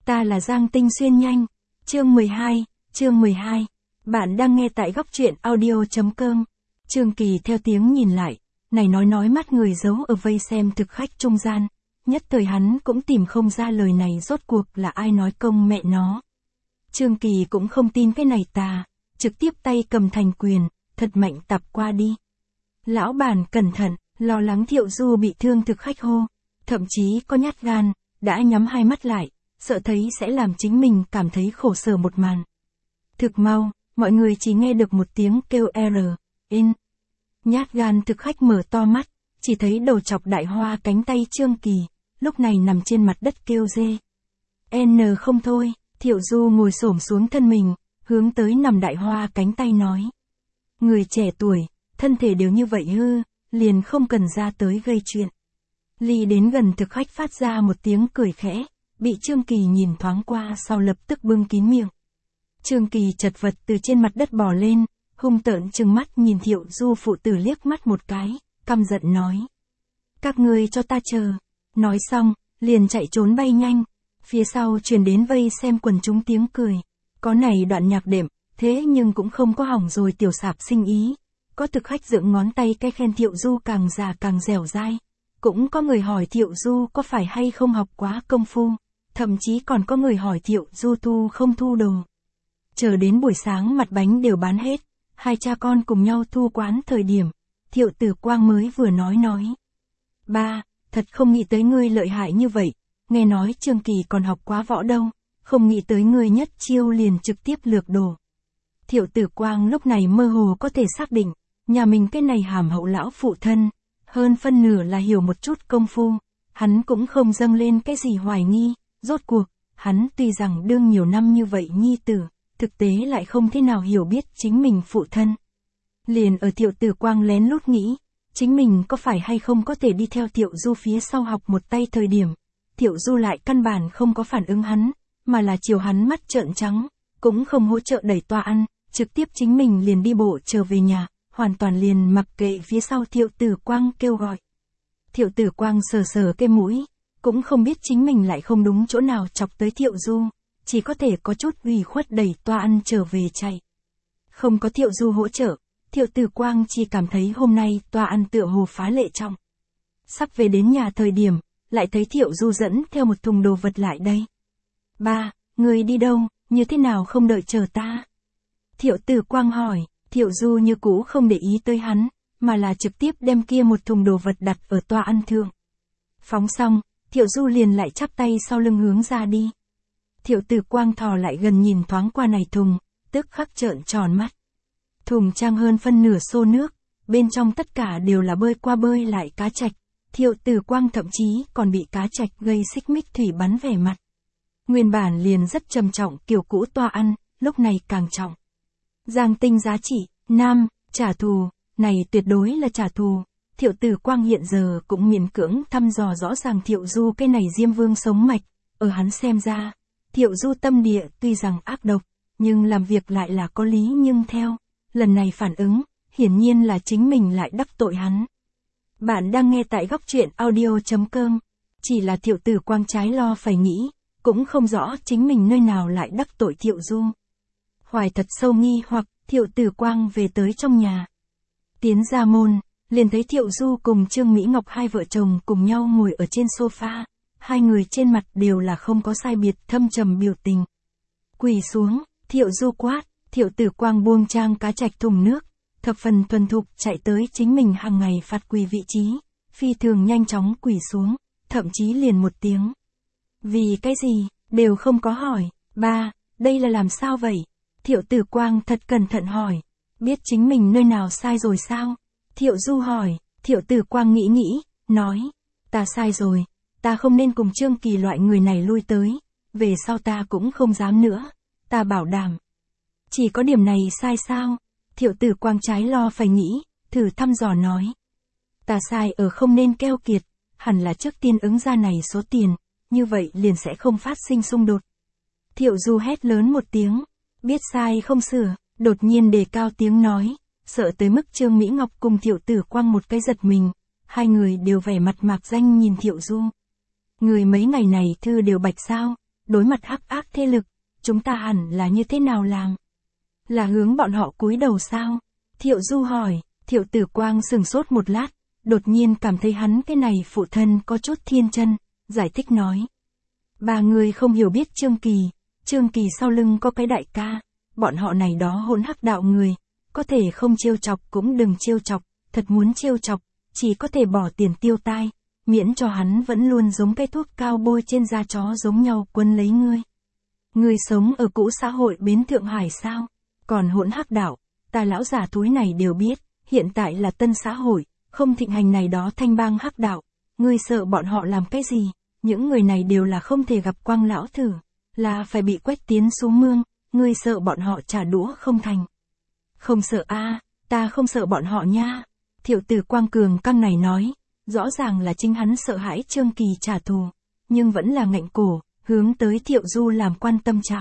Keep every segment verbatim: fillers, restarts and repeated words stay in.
Ta là Giang Tinh Xuyên nhanh. Chương mười hai, chương mười hai. Bạn đang nghe tại góc truyện audio.com. Trương Kỳ theo tiếng nhìn lại, này nói nói mắt người giấu ở vây xem thực khách trung gian. Nhất thời hắn cũng tìm không ra lời này rốt cuộc là ai nói công mẹ nó. Trương Kỳ cũng không tin cái này tà, trực tiếp tay cầm thành quyền, thật mạnh tập qua đi. Lão bản cẩn thận, lo lắng Thiệu Du bị thương thực khách hô, thậm chí có nhát gan, đã nhắm hai mắt lại, sợ thấy sẽ làm chính mình cảm thấy khổ sở một màn. Thực mau, mọi người chỉ nghe được một tiếng kêu R, in. Nhát gan thực khách mở to mắt, chỉ thấy đầu chọc đại hoa cánh tay Trương Kỳ, lúc này nằm trên mặt đất kêu dê. N không thôi, Thiệu Du ngồi xổm xuống thân mình, hướng tới nằm đại hoa cánh tay nói. Người trẻ tuổi, thân thể đều như vậy hư, liền không cần ra tới gây chuyện. Ly đến gần thực khách phát ra một tiếng cười khẽ, bị Trương Kỳ nhìn thoáng qua sau lập tức bưng kín miệng. Trương Kỳ chật vật từ trên mặt đất bò lên, hung tợn trừng mắt nhìn Thiệu Du phụ tử liếc mắt một cái, căm giận nói. Các ngươi cho ta chờ. Nói xong, liền chạy trốn bay nhanh. Phía sau truyền đến vây xem quần chúng tiếng cười. Có này đoạn nhạc đệm, thế nhưng cũng không có hỏng rồi tiểu sạp sinh ý. Có thực khách dựng ngón tay cái khen Thiệu Du càng già càng dẻo dai. Cũng có người hỏi Thiệu Du có phải hay không học quá công phu. Thậm chí còn có người hỏi Thiệu Du thu không thu đồ. Chờ đến buổi sáng mặt bánh đều bán hết. Hai cha con cùng nhau thu quán thời điểm. Thiệu Tử Quang mới vừa nói nói. Ba, thật không nghĩ tới ngươi lợi hại như vậy. Nghe nói Trương Kỳ còn học quá võ đâu. Không nghĩ tới ngươi nhất chiêu liền trực tiếp lược đồ. Thiệu Tử Quang lúc này mơ hồ có thể xác định. Nhà mình cái này hàm hậu lão phụ thân. Hơn phân nửa là hiểu một chút công phu. Hắn cũng không dâng lên cái gì hoài nghi. Rốt cuộc, hắn tuy rằng đương nhiều năm như vậy nhi tử. Thực tế lại không thế nào hiểu biết chính mình phụ thân. Liền ở Thiệu Tử Quang lén lút nghĩ, chính mình có phải hay không có thể đi theo Thiệu Du phía sau học một tay thời điểm. Thiệu Du lại căn bản không có phản ứng hắn, mà là chiều hắn mắt trợn trắng, cũng không hỗ trợ đẩy toa ăn, trực tiếp chính mình liền đi bộ trở về nhà, hoàn toàn liền mặc kệ phía sau Thiệu Tử Quang kêu gọi. Thiệu Tử Quang sờ sờ cái mũi, cũng không biết chính mình lại không đúng chỗ nào chọc tới Thiệu Du. Chỉ có thể có chút ủy khuất đẩy toa ăn trở về chạy. Không có Thiệu Du hỗ trợ, Thiệu Tử Quang chỉ cảm thấy hôm nay toa ăn tựa hồ phá lệ trọng. Sắp về đến nhà thời điểm, lại thấy Thiệu Du dẫn theo một thùng đồ vật lại đây. Ba, người đi đâu, như thế nào không đợi chờ ta? Thiệu Tử Quang hỏi, Thiệu Du như cũ không để ý tới hắn, mà là trực tiếp đem kia một thùng đồ vật đặt ở toa ăn thượng. Phóng xong, Thiệu Du liền lại chắp tay sau lưng hướng ra đi. Thiệu Tử Quang thò lại gần nhìn thoáng qua này thùng, tức khắc trợn tròn mắt. Thùng trang hơn phân nửa xô nước, bên trong tất cả đều là bơi qua bơi lại cá trạch. Thiệu Tử Quang thậm chí còn bị cá trạch gây xích mích thủy bắn vẻ mặt. Nguyên bản liền rất trầm trọng kiểu cũ toa ăn, lúc này càng trọng. Giang Tinh giá trị, nam, trả thù, này tuyệt đối là trả thù. Thiệu Tử Quang hiện giờ cũng miễn cưỡng thăm dò rõ ràng Thiệu Du cái này Diêm Vương sống mạch, ở hắn xem ra. Thiệu Du tâm địa tuy rằng ác độc, nhưng làm việc lại là có lý nhưng theo. Lần này phản ứng, hiển nhiên là chính mình lại đắc tội hắn. Bạn đang nghe tại góc truyện audio.com. Chỉ là Thiệu Tử Quang trái lo phải nghĩ, cũng không rõ chính mình nơi nào lại đắc tội Thiệu Du. Hoài thật sâu nghi hoặc, Thiệu Tử Quang về tới trong nhà. Tiến ra môn, liền thấy Thiệu Du cùng Trương Mỹ Ngọc hai vợ chồng cùng nhau ngồi ở trên sofa. Hai người trên mặt đều là không có sai biệt thâm trầm biểu tình. Quỳ xuống, Thiệu Du quát, Thiệu Tử Quang buông trang cá trạch thùng nước, thập phần thuần thục chạy tới chính mình hàng ngày phạt quỳ vị trí, phi thường nhanh chóng quỳ xuống, thậm chí liền một tiếng. Vì cái gì, đều không có hỏi, ba, đây là làm sao vậy? Thiệu Tử Quang thật cẩn thận hỏi, biết chính mình nơi nào sai rồi sao? Thiệu Du hỏi, Thiệu Tử Quang nghĩ nghĩ, nói, ta sai rồi. Ta không nên cùng Trương Kỳ loại người này lui tới, về sau ta cũng không dám nữa, ta bảo đảm. Chỉ có điểm này sai sao? Thiệu Tử Quang trái lo phải nghĩ, thử thăm dò nói. Ta sai ở không nên keo kiệt, hẳn là trước tiên ứng ra này số tiền, như vậy liền sẽ không phát sinh xung đột. Thiệu Du hét lớn một tiếng, biết sai không sửa, đột nhiên đề cao tiếng nói, sợ tới mức Trương Mỹ Ngọc cùng Thiệu Tử Quang một cái giật mình, hai người đều vẻ mặt mạc danh nhìn Thiệu Du. Người mấy ngày này thư đều bạch sao, đối mặt hắc ác thế lực, chúng ta hẳn là như thế nào làm? Là hướng bọn họ cúi đầu sao? Thiệu Du hỏi. Thiệu Tử Quang sừng sốt một lát, đột nhiên cảm thấy hắn cái này phụ thân có chút thiên chân, giải thích nói. Ba người không hiểu biết Trương Kỳ, Trương Kỳ sau lưng có cái đại ca, bọn họ này đó hỗn hắc đạo người, có thể không trêu chọc cũng đừng trêu chọc, thật muốn trêu chọc, chỉ có thể bỏ tiền tiêu tai, miễn cho hắn vẫn luôn giống cái thuốc cao bôi trên da chó giống nhau quấn lấy ngươi. Ngươi sống ở cũ xã hội bến Thượng Hải sao? Còn hỗn hắc đạo, ta lão già thúi này đều biết, hiện tại là tân xã hội, không thịnh hành này đó thanh bang hắc đạo, ngươi sợ bọn họ làm cái gì? Những người này đều là không thể gặp Quang lão thử, là phải bị quách tiến xuống mương, ngươi sợ bọn họ trả đũa không thành. Không sợ a, ta không sợ bọn họ nha. Thiệu Tử Quang cường căng này nói, rõ ràng là chính hắn sợ hãi Trương Kỳ trả thù, nhưng vẫn là ngạnh cổ, hướng tới Thiệu Du làm quan tâm trạng.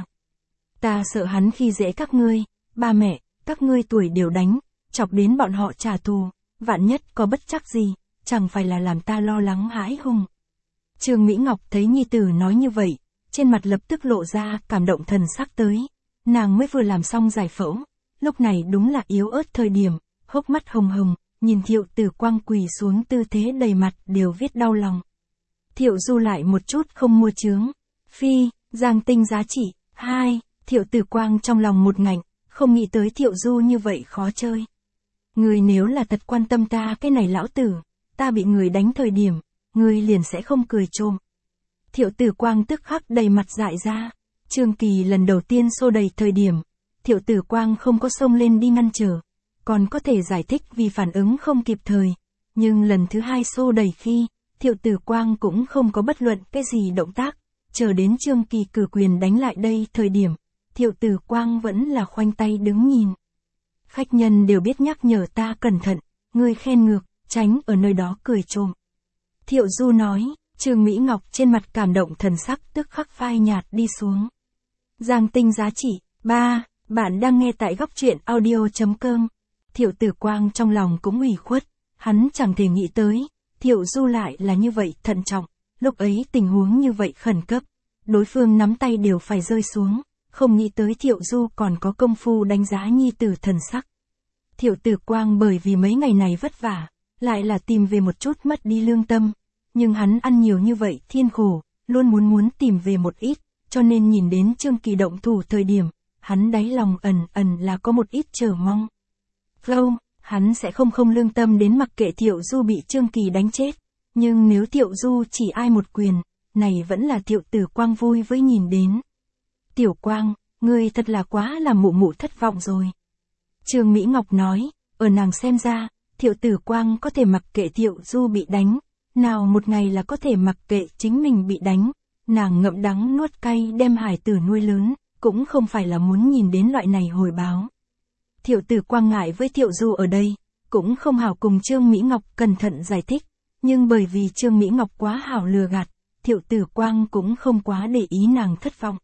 Ta sợ hắn khi dễ các ngươi, ba mẹ, các ngươi tuổi đều đánh, chọc đến bọn họ trả thù, vạn nhất có bất chắc gì, chẳng phải là làm ta lo lắng hãi hùng. Trương Mỹ Ngọc thấy nhi tử nói như vậy, trên mặt lập tức lộ ra cảm động thần sắc tới. Nàng mới vừa làm xong giải phẫu, lúc này đúng là yếu ớt thời điểm, hốc mắt hồng hồng, nhìn Thiệu Tử Quang quỳ xuống tư thế đầy mặt đều viết đau lòng. Thiệu Du lại một chút không mua chướng. Phi, Giang Tinh giá trị, hai, Thiệu Tử Quang trong lòng một ngạnh, không nghĩ tới Thiệu Du như vậy khó chơi. Người nếu là thật quan tâm ta cái này lão tử, ta bị người đánh thời điểm, người liền sẽ không cười trộm. Thiệu Tử Quang tức khắc đầy mặt dại ra. Trương Kỳ lần đầu tiên xô đẩy thời điểm, Thiệu Tử Quang không có xông lên đi ngăn trở, còn có thể giải thích vì phản ứng không kịp thời. Nhưng lần thứ hai xô đẩy khi, Thiệu Tử Quang cũng không có bất luận cái gì động tác, chờ đến Trương Kỳ cử quyền đánh lại đây thời điểm, Thiệu Tử Quang vẫn là khoanh tay đứng nhìn. Khách nhân đều biết nhắc nhở ta cẩn thận, ngươi khen ngược, tránh ở nơi đó cười trộm. Thiệu Du nói, Trương Mỹ Ngọc trên mặt cảm động thần sắc tức khắc phai nhạt đi xuống. Giang Tinh giá trị, ba, bạn đang nghe tại góc truyện audio chấm com. Thiệu Tử Quang trong lòng cũng ủy khuất, hắn chẳng thể nghĩ tới, Thiệu Du lại là như vậy thận trọng, lúc ấy tình huống như vậy khẩn cấp, đối phương nắm tay đều phải rơi xuống, không nghĩ tới Thiệu Du còn có công phu đánh giá nhi tử thần sắc. Thiệu Tử Quang bởi vì mấy ngày này vất vả, lại là tìm về một chút mất đi lương tâm, nhưng hắn ăn nhiều như vậy thiên khổ, luôn muốn muốn tìm về một ít, cho nên nhìn đến Trương Kỳ động thủ thời điểm, hắn đáy lòng ẩn ẩn là có một ít chờ mong. Lâu, hắn sẽ không không lương tâm đến mặc kệ Thiệu Du bị Trương Kỳ đánh chết, nhưng nếu Thiệu Du chỉ ai một quyền, này vẫn là Thiệu Tử Quang vui với nhìn đến. Tiểu Quang, ngươi thật là quá làm mụ mụ thất vọng rồi. Trương Mỹ Ngọc nói, ở nàng xem ra, Thiệu Tử Quang có thể mặc kệ Thiệu Du bị đánh, nào một ngày là có thể mặc kệ chính mình bị đánh, nàng ngậm đắng nuốt cay đem hải tử nuôi lớn, cũng không phải là muốn nhìn đến loại này hồi báo. Thiệu Tử Quang ngại với Thiệu Du ở đây, cũng không hảo cùng Trương Mỹ Ngọc cẩn thận giải thích, nhưng bởi vì Trương Mỹ Ngọc quá hảo lừa gạt, Thiệu Tử Quang cũng không quá để ý nàng thất vọng.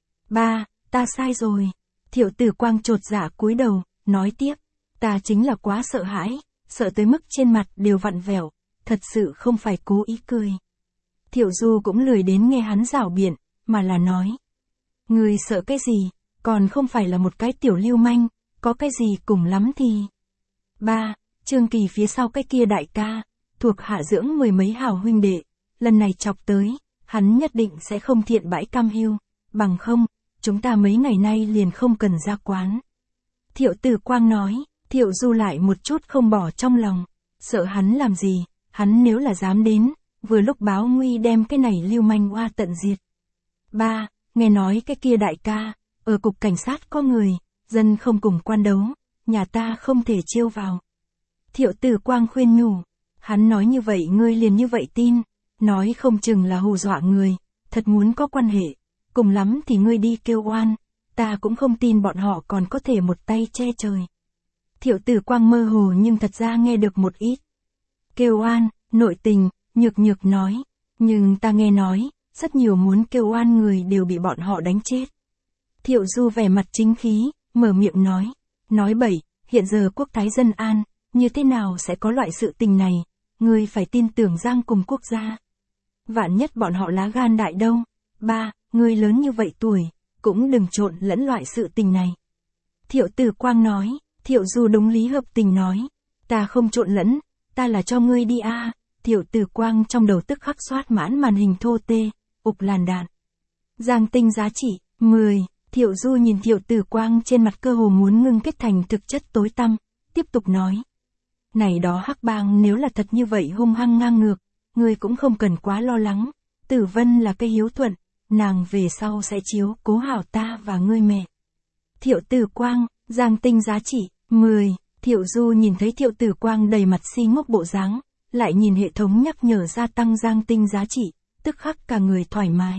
Ba, ta sai rồi. Thiệu Tử Quang chột dạ cúi đầu, nói tiếp, ta chính là quá sợ hãi, sợ tới mức trên mặt đều vặn vẹo, thật sự không phải cố ý cười. Thiệu Du cũng lười đến nghe hắn rảo biện, mà là nói. Người sợ cái gì, còn không phải là một cái tiểu lưu manh, có cái gì cùng lắm thì. Ba, Trương Kỳ phía sau cái kia đại ca, thuộc hạ dưỡng mười mấy hảo huynh đệ, lần này chọc tới, hắn nhất định sẽ không thiện bãi cam hiu, bằng không, chúng ta mấy ngày nay liền không cần ra quán. Thiệu Tử Quang nói, Thiệu Du lại một chút không bỏ trong lòng, sợ hắn làm gì, hắn nếu là dám đến, vừa lúc báo nguy đem cái này lưu manh oa tận diệt. Ba, nghe nói cái kia đại ca, ở cục cảnh sát có người, dân không cùng quan đấu, nhà ta không thể chiêu vào. Thiệu Tử Quang khuyên nhủ, hắn nói như vậy ngươi liền như vậy tin, nói không chừng là hù dọa người, thật muốn có quan hệ, cùng lắm thì ngươi đi kêu oan, ta cũng không tin bọn họ còn có thể một tay che trời. Thiệu Tử Quang mơ hồ nhưng thật ra nghe được một ít. Kêu oan, nội tình, Nhược Nhược nói, nhưng ta nghe nói, rất nhiều muốn kêu oan người đều bị bọn họ đánh chết. Thiệu Du vẻ mặt chính khí, mở miệng nói, nói bậy, hiện giờ quốc thái dân an, như thế nào sẽ có loại sự tình này, ngươi phải tin tưởng Giang cùng quốc gia. Vạn nhất bọn họ lá gan đại đâu. Ba, ngươi lớn như vậy tuổi, cũng đừng trộn lẫn loại sự tình này. Thiệu Tử Quang nói, Thiệu Du đúng lý hợp tình nói, ta không trộn lẫn, ta là cho ngươi đi a. À. Thiệu Tử Quang trong đầu tức khắc xoát mãn màn hình thô tê, ục làn đạn. Giang tinh giá trị, mười. Thiệu Du nhìn Thiệu Tử Quang trên mặt cơ hồ muốn ngưng kết thành thực chất tối tăm, tiếp tục nói. Này đó hắc bang nếu là thật như vậy hung hăng ngang ngược, ngươi cũng không cần quá lo lắng, Tử Vân là cây hiếu thuận, nàng về sau sẽ chiếu cố hảo ta và ngươi mẹ. Thiệu Tử Quang, Giang tinh giá trị, mười. Thiệu Du nhìn thấy Thiệu Tử Quang đầy mặt si ngốc bộ dáng, lại nhìn hệ thống nhắc nhở gia tăng Giang tinh giá trị, tức khắc cả người thoải mái.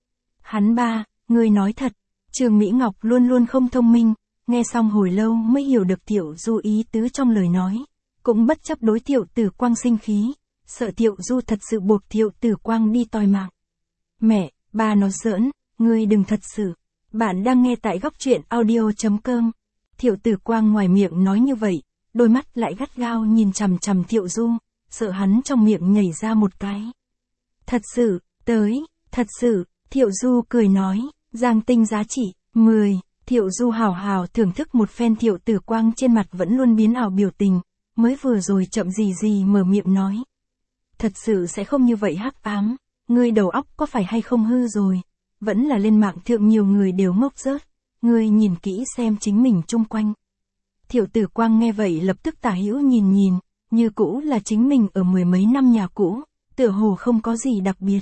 Hắn ba, ngươi nói thật, Trường Mỹ Ngọc luôn luôn không thông minh, nghe xong hồi lâu mới hiểu được Thiệu Du ý tứ trong lời nói, cũng bất chấp đối Thiệu Tử Quang sinh khí, sợ Thiệu Du thật sự buộc Thiệu Tử Quang đi toi mạng. Mẹ, ba nó giỡn, ngươi đừng thật sự. Bạn đang nghe tại góc truyện audio chấm com. Thiệu Tử Quang ngoài miệng nói như vậy, đôi mắt lại gắt gao nhìn chằm chằm Thiệu Du, sợ hắn trong miệng nhảy ra một cái. Thật sự, tới, thật sự, Thiệu Du cười nói, Giang tinh giá trị, mười. Thiệu Du hào hào thưởng thức một phen Thiệu Tử Quang trên mặt vẫn luôn biến ảo biểu tình, mới vừa rồi chậm gì gì mở miệng nói. Thật sự sẽ không như vậy hắc ám, ngươi đầu óc có phải hay không hư rồi, vẫn là lên mạng thượng nhiều người đều ngốc rớt, ngươi nhìn kỹ xem chính mình chung quanh. Thiệu Tử Quang nghe vậy lập tức tả hữu nhìn nhìn, như cũ là chính mình ở mười mấy năm nhà cũ, tựa hồ không có gì đặc biệt.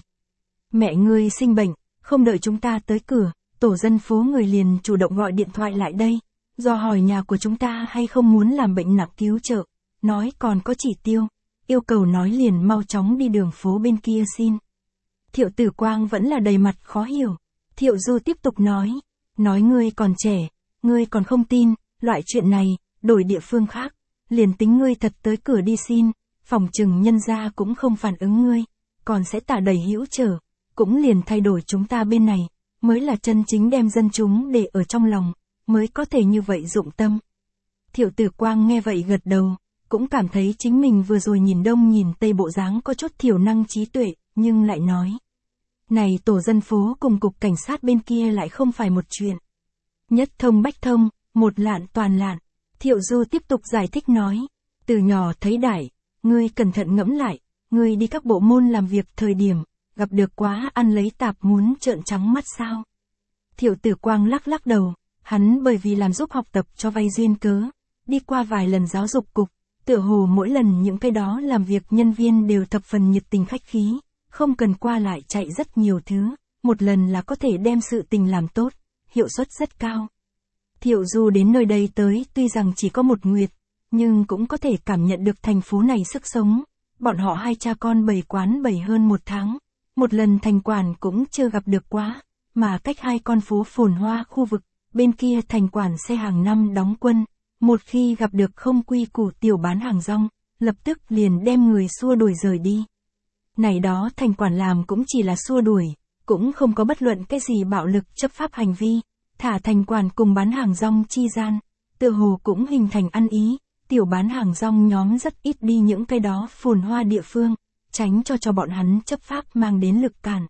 Mẹ ngươi sinh bệnh, không đợi chúng ta tới cửa, tổ dân phố người liền chủ động gọi điện thoại lại đây, do hỏi nhà của chúng ta hay không muốn làm bệnh nặng cứu trợ, nói còn có chỉ tiêu, yêu cầu nói liền mau chóng đi đường phố bên kia xin. Thiệu Tử Quang vẫn là đầy mặt khó hiểu. Thiệu Du tiếp tục nói, nói ngươi còn trẻ, ngươi còn không tin, loại chuyện này, đổi địa phương khác, liền tính ngươi thật tới cửa đi xin, phòng chừng nhân gia cũng không phản ứng ngươi, còn sẽ tả đầy hữu trở, cũng liền thay đổi chúng ta bên này, mới là chân chính đem dân chúng để ở trong lòng, mới có thể như vậy dụng tâm. Thiệu Tử Quang nghe vậy gật đầu, cũng cảm thấy chính mình vừa rồi nhìn đông nhìn tây bộ dáng có chút thiểu năng trí tuệ, nhưng lại nói. Này tổ dân phố cùng cục cảnh sát bên kia lại không phải một chuyện. Nhất thông bách thông, một lạn toàn lạn. Thiệu Du tiếp tục giải thích nói. Từ nhỏ thấy đại, ngươi cẩn thận ngẫm lại, ngươi đi các bộ môn làm việc thời điểm, gặp được quá ăn lấy tạp muốn trợn trắng mắt sao. Thiệu Tử Quang lắc lắc đầu, hắn bởi vì làm giúp học tập cho vay duyên cớ, đi qua vài lần giáo dục cục, tựa hồ mỗi lần những cái đó làm việc nhân viên đều thập phần nhiệt tình khách khí. Không cần qua lại chạy rất nhiều thứ, một lần là có thể đem sự tình làm tốt, hiệu suất rất cao. Thiệu Du đến nơi đây tới tuy rằng chỉ có một nguyệt, nhưng cũng có thể cảm nhận được thành phố này sức sống. Bọn họ hai cha con bày quán bày hơn một tháng, một lần thành quản cũng chưa gặp được quá, mà cách hai con phố phồn hoa khu vực, bên kia thành quản xe hàng năm đóng quân, một khi gặp được không quy củ tiểu bán hàng rong, lập tức liền đem người xua đuổi rời đi. Này đó thành quản làm cũng chỉ là xua đuổi, cũng không có bất luận cái gì bạo lực chấp pháp hành vi, thả thành quản cùng bán hàng rong chi gian, tựa hồ cũng hình thành ăn ý, tiểu bán hàng rong nhóm rất ít đi những cái đó phồn hoa địa phương, tránh cho cho bọn hắn chấp pháp mang đến lực cản.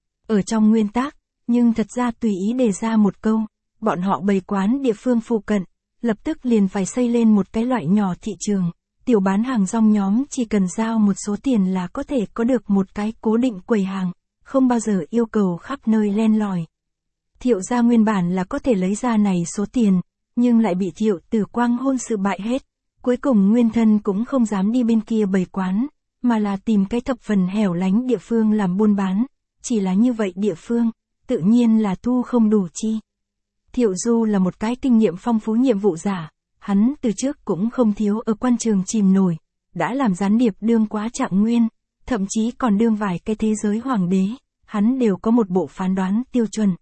Ở trong nguyên tắc, nhưng thật ra tùy ý đề ra một câu, bọn họ bày quán địa phương phụ cận, lập tức liền phải xây lên một cái loại nhỏ thị trường. Tiểu bán hàng rong nhóm chỉ cần giao một số tiền là có thể có được một cái cố định quầy hàng, không bao giờ yêu cầu khắp nơi len lỏi. Thiệu gia nguyên bản là có thể lấy ra này số tiền, nhưng lại bị Thiệu Tử Quang hôn sự bại hết. Cuối cùng nguyên thân cũng không dám đi bên kia bày quán, mà là tìm cái thập phần hẻo lánh địa phương làm buôn bán. Chỉ là như vậy địa phương, tự nhiên là thu không đủ chi. Thiệu Du là một cái kinh nghiệm phong phú nhiệm vụ giả. Hắn từ trước cũng không thiếu ở quan trường chìm nổi, đã làm gián điệp đương quá trạng nguyên, thậm chí còn đương vài cái thế giới hoàng đế, hắn đều có một bộ phán đoán tiêu chuẩn.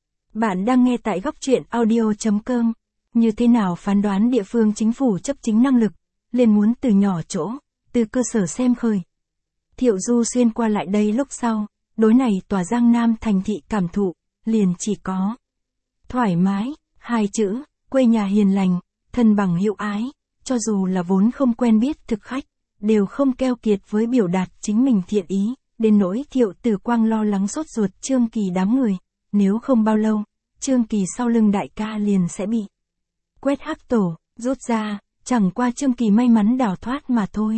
Bạn đang nghe tại góc truyện audio chấm com, như thế nào phán đoán địa phương chính phủ chấp chính năng lực, liền muốn từ nhỏ chỗ, từ cơ sở xem khởi. Thiệu Du xuyên qua lại đây lúc sau, đối này tòa Giang Nam thành thị cảm thụ, liền chỉ có thoải mái, hai chữ, quê nhà hiền lành. Thân bằng hữu ái, cho dù là vốn không quen biết thực khách, đều không keo kiệt với biểu đạt chính mình thiện ý, đến nỗi Thiệu Tử Quang lo lắng sốt ruột Trương Kỳ đám người, nếu không bao lâu, Trương Kỳ sau lưng đại ca liền sẽ bị quét hắc tổ, rút ra, chẳng qua Trương Kỳ may mắn đào thoát mà thôi.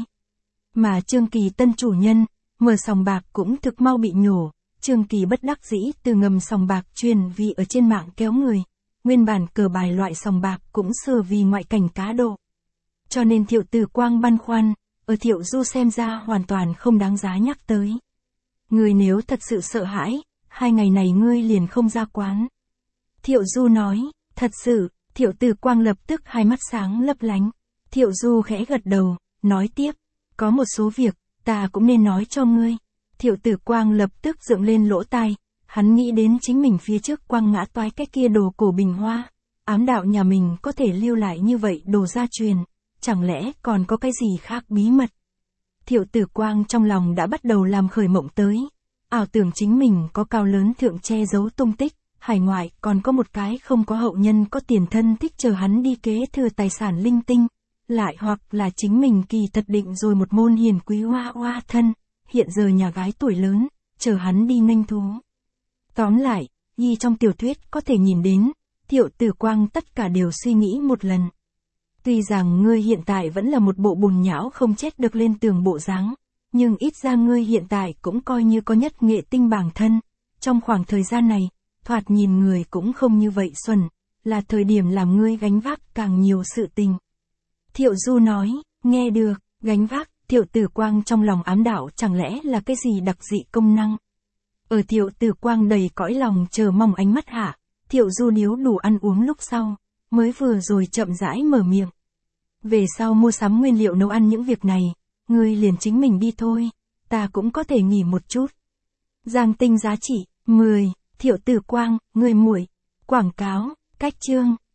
Mà Trương Kỳ tân chủ nhân, mở sòng bạc cũng thực mau bị nhổ, Trương Kỳ bất đắc dĩ từ ngầm sòng bạc truyền vì ở trên mạng kéo người, nguyên bản cờ bài loại sòng bạc cũng sửa vì ngoại cảnh cá độ. Cho nên Thiệu Tử Quang băn khoăn, ở Thiệu Du xem ra hoàn toàn không đáng giá nhắc tới. Ngươi nếu thật sự sợ hãi, hai ngày này ngươi liền không ra quán. Thiệu Du nói, thật sự, Thiệu Tử Quang lập tức hai mắt sáng lấp lánh. Thiệu Du khẽ gật đầu, nói tiếp, có một số việc, ta cũng nên nói cho ngươi. Thiệu Tử Quang lập tức dựng lên lỗ tai, hắn nghĩ đến chính mình phía trước quăng ngã toái cái kia đồ cổ bình hoa. Ám đạo nhà mình có thể lưu lại như vậy đồ gia truyền, chẳng lẽ còn có cái gì khác bí mật. Thiệu Tử Quang trong lòng đã bắt đầu làm khởi mộng tới, ảo tưởng chính mình có cao lớn thượng che giấu tung tích, hải ngoại còn có một cái không có hậu nhân có tiền thân thích chờ hắn đi kế thừa tài sản linh tinh, lại hoặc là chính mình kỳ thật định rồi một môn hiền quý hoa hoa thân, hiện giờ nhà gái tuổi lớn, chờ hắn đi nghênh thú. Tóm lại, y trong tiểu thuyết có thể nhìn đến, Thiệu Tử Quang tất cả đều suy nghĩ một lần. Tuy rằng ngươi hiện tại vẫn là một bộ bùn nhão không chết được lên tường bộ dáng, nhưng ít ra ngươi hiện tại cũng coi như có nhất nghệ tinh bản thân. Trong khoảng thời gian này, thoạt nhìn người cũng không như vậy xuẩn, là thời điểm làm ngươi gánh vác càng nhiều sự tình. Thiệu Du nói, nghe được, gánh vác, Thiệu Tử Quang trong lòng ám đạo chẳng lẽ là cái gì đặc dị công năng. Ở Thiệu Tử Quang đầy cõi lòng chờ mong ánh mắt hạ, Thiệu Du nếu đủ ăn uống lúc sau, mới vừa rồi chậm rãi mở miệng. Về sau mua sắm nguyên liệu nấu ăn những việc này, ngươi liền chính mình đi thôi, ta cũng có thể nghỉ một chút. Giang tinh giá trị, mười, Thiệu Tử Quang, người muội, quảng cáo, cách chương.